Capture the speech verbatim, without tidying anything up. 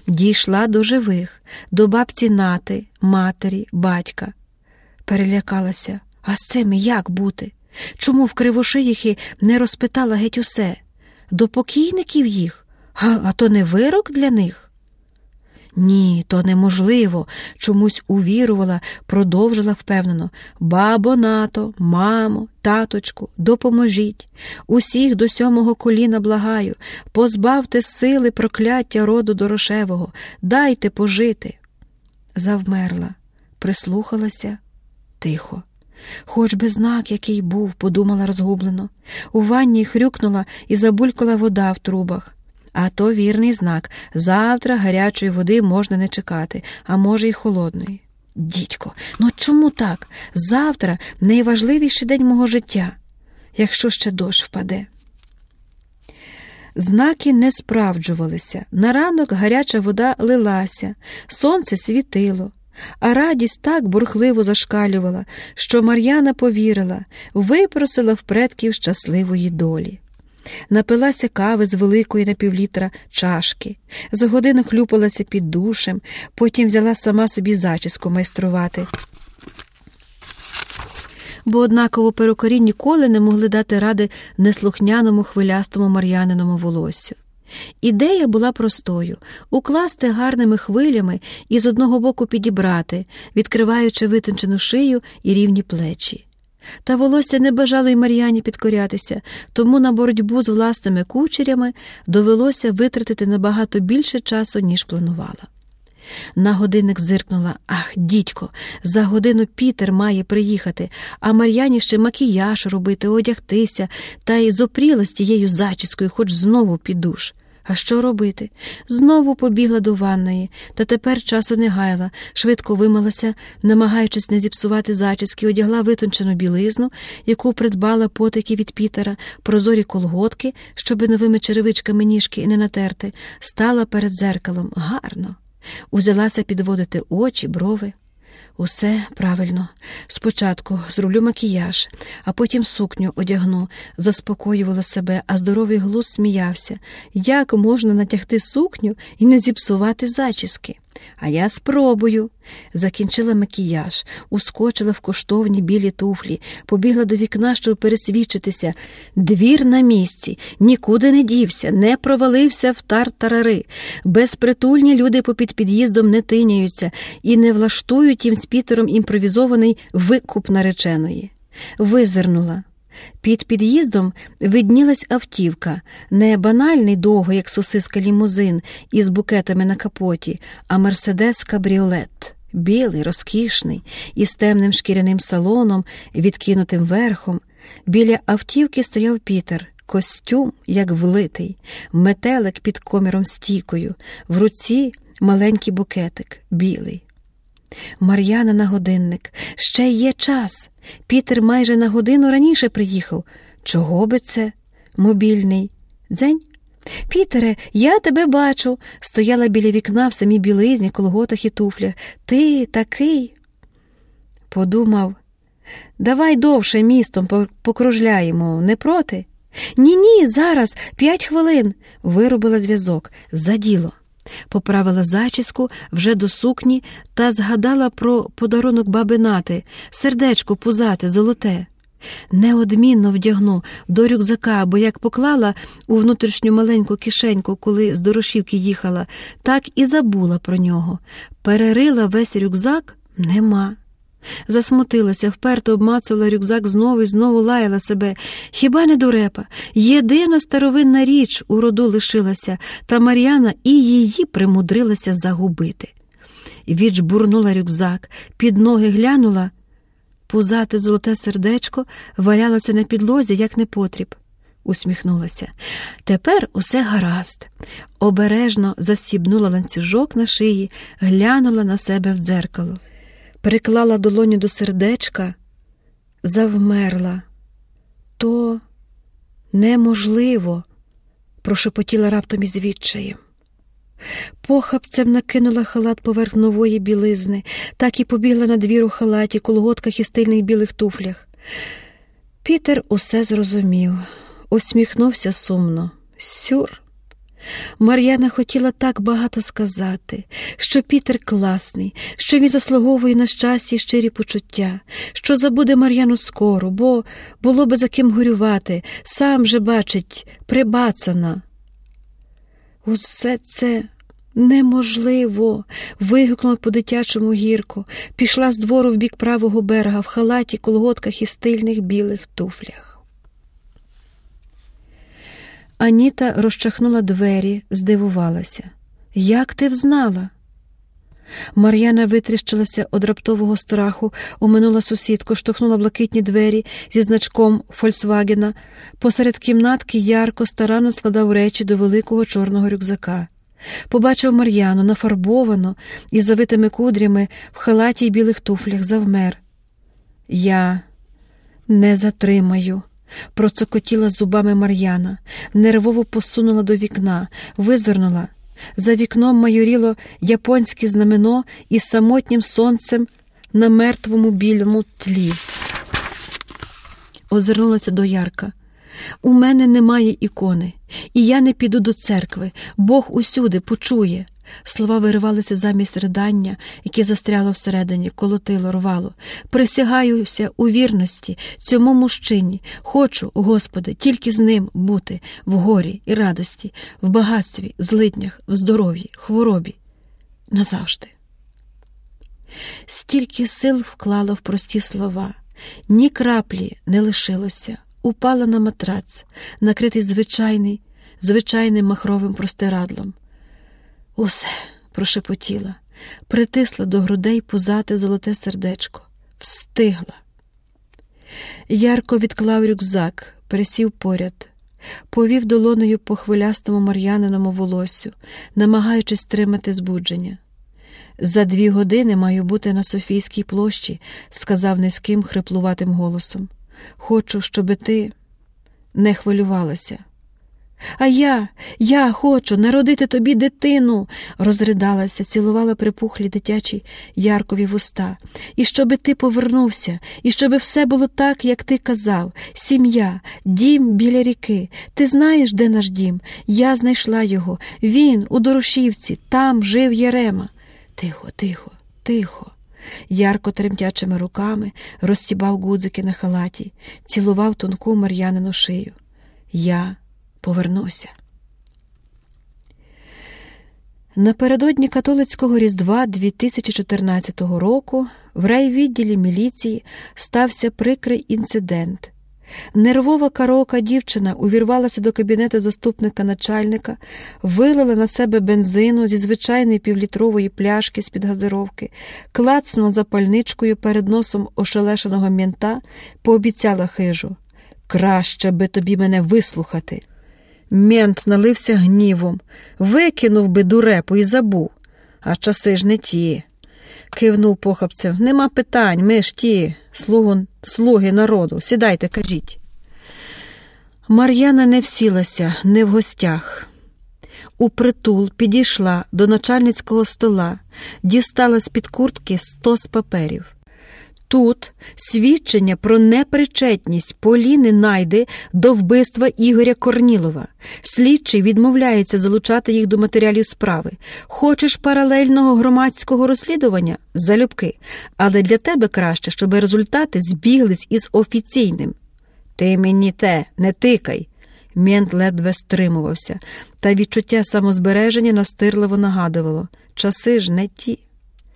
дійшла до живих, до бабці Нати, матері, батька. Перелякалася. А з цими як бути? Чому в Кривошиїхи не розпитала геть усе? До покійників їх? А, а то не вирок для них? Ні, то неможливо, чомусь увірувала, продовжила впевнено. Бабо Нато, мамо, таточку, допоможіть. Усіх до сьомого коліна благаю, позбавте сили прокляття роду Дорошевого, дайте пожити. Завмерла, прислухалася, тихо. Хоч би знак який був, подумала розгублено. У ванні хрюкнула і забулькала вода в трубах. А то вірний знак. Завтра гарячої води можна не чекати, а може й холодної. Дідько, ну чому так? Завтра найважливіший день мого життя, якщо ще дощ впаде. Знаки не справджувалися. На ранок гаряча вода лилася, сонце світило. А радість так бурхливо зашкалювала, що Мар'яна повірила, випросила в предків щасливої долі. Напилася кави з великої на півлітра чашки, за годину хлюпалася під душем, потім взяла сама собі зачіску майструвати. Бо однаково перукарі ніколи не могли дати ради неслухняному хвилястому Мар'яниному волоссю. Ідея була простою – укласти гарними хвилями і з одного боку підібрати, відкриваючи витончену шию і рівні плечі. Та волосся не бажало й Мар'яні підкорятися, тому на боротьбу з власними кучерями довелося витратити набагато більше часу, ніж планувала. На годинник зиркнула. Ах, дідько, за годину Пітер має приїхати, а Мар'яні ще макіяж робити, одягтися, та й зопріла з тією зачіскою, хоч знову під душ. А що робити? Знову побігла до ванної, та тепер часу не гаяла, швидко вимилася, намагаючись не зіпсувати зачіски, одягла витончену білизну, яку придбала потайки від Пітера, прозорі колготки, щоби новими черевичками ніжки не натерти, стала перед дзеркалом. Гарно. Узялася підводити очі, брови. Усе правильно. Спочатку зроблю макіяж, а потім сукню одягну, заспокоювала себе, а здоровий глузд сміявся. Як можна натягти сукню і не зіпсувати зачіски? А я спробую. Закінчила макіяж, ускочила в коштовні білі туфлі, побігла до вікна, щоб пересвідчитися. Двір на місці, нікуди не дівся, не провалився в тартарари. Безпритульні люди попід під'їздом не тиняються і не влаштують їм з Пітером імпровізований викуп нареченої. Визирнула. Під під'їздом виднілась автівка, не банальний довго, як сосиска лімузин, із букетами на капоті, а мерседес-кабріолет, білий, розкішний, із темним шкіряним салоном, відкинутим верхом. Біля автівки стояв Пітер, костюм, як влитий, метелик під коміром-стійкою, в руці маленький букетик, білий. Мар'яна на годинник. Ще є час. Пітер майже на годину раніше приїхав. Чого би це? Мобільний. Дзень. Пітере, я тебе бачу. Стояла біля вікна в самій білизні, колготах і туфлях. Ти такий. Подумав. Давай довше містом покружляємо. Не проти? Ні-ні, зараз, п'ять хвилин. Виробила зв'язок. За діло. Поправила зачіску вже до сукні та згадала про подарунок баби Нати, сердечко пузате, золоте. Неодмінно вдягну до рюкзака, бо як поклала у внутрішню маленьку кишеньку, коли з Дорошівки їхала, так і забула про нього. Перерила весь рюкзак – нема. Засмутилася, вперто обмацувала рюкзак знову і знову лаяла себе. Хіба не дурепа? Єдина старовинна річ у роду лишилася, та Мар'яна і її примудрилася загубити. Віджбурнула рюкзак, під ноги глянула. Пузате золоте сердечко валялося на підлозі, як непотріб. Усміхнулася. Тепер усе гаразд. Обережно застібнула ланцюжок на шиї, глянула на себе в дзеркало. Приклала долоню до сердечка, завмерла. То неможливо, прошепотіла раптом із відчаєм. Похапцем накинула халат поверх нової білизни, так і побігла на двір у халаті, колготках і стильних білих туфлях. Пітер усе зрозумів, усміхнувся сумно. Сюр. Мар'яна хотіла так багато сказати, що Пітер класний, що він заслуговує на щастя і щирі почуття, що забуде Мар'яну скоро, бо було би за ким горювати, сам же бачить, прибацана. Усе це неможливо, вигукнула по-дитячому гірко, пішла з двору в бік правого берега в халаті, колготках і стильних білих туфлях. Аніта розчахнула двері, здивувалася. «Як ти взнала?» Мар'яна витріщилася од раптового страху, оминула сусідку, штовхнула блакитні двері зі значком «Фольксвагена». Посеред кімнатки Ярко старанно складав речі до великого чорного рюкзака. Побачив Мар'яну, нафарбовано, із завитими кудрями, в халаті й білих туфлях, завмер. «Я не затримаю», – процокотіла зубами Мар'яна, нервово посунула до вікна, визирнула. За вікном майоріло японське знамено із самотнім сонцем на мертвому білому тлі. Озирнулася до Ярка. «У мене немає ікони, і я не піду до церкви. Бог усюди почує». Слова виривалися замість ридання, яке застряло всередині, колотило, рвало. «Присягаюся у вірності цьому мужчині. Хочу, Господи, тільки з ним бути в горі і радості, в багатстві, злиднях, в здоров'ї, хворобі. Назавжди». Стільки сил вклала в прості слова. Ні краплі не лишилося. Упала на матрац, накритий звичайний, звичайним махровим простирадлом. «Усе», – прошепотіла, притисла до грудей пузате золоте сердечко. Встигла. Ярко відклав рюкзак, присів поряд, повів долонею по хвилястому Мар'яниному волоссю, намагаючись стримати збудження. «За дві години маю бути на Софійській площі», – сказав низьким хриплуватим голосом. «Хочу, щоби ти не хвилювалася». «А я, я хочу народити тобі дитину!» – розридалася, цілувала припухлі дитячі Яркові вуста. «І щоби ти повернувся, і щоби все було так, як ти казав. Сім'я, дім біля ріки. Ти знаєш, де наш дім? Я знайшла його. Він у Дорошівці, там жив Єрема». «Тихо, тихо, тихо». Ярко тремтячими руками розстібав гудзики на халаті, цілував тонку Мар'янину шию. «Я повернуся». Напередодні католицького Різдва дві тисячі чотирнадцятого року в райвідділі міліції стався прикрий інцидент. Нервова караока дівчина увірвалася до кабінету заступника начальника, вилила на себе бензину зі звичайної півлітрової пляшки з-під газировки, клацнула запальничкою перед носом ошелешеного мента, пообіцяла хижу: «Краще би тобі мене вислухати». Мент налився гнівом, викинув би дурепу і забув. «А часи ж не ті», – кивнув похапцем. «Нема питань, ми ж ті, слугу, слуги народу. Сідайте, кажіть». Мар'яна не всілася, не в гостях. Упритул підійшла до начальницького стола, дістала з-під куртки стос паперів. Тут свідчення про непричетність Поліни Найди до вбивства Ігоря Корнілова. Слідчий відмовляється залучати їх до матеріалів справи. Хочеш паралельного громадського розслідування? Залюбки. Але для тебе краще, щоб результати збіглись із офіційним. «Ти мені те, не тикай!» Мент ледве стримувався, та відчуття самозбереження настирливо нагадувало: часи ж не ті.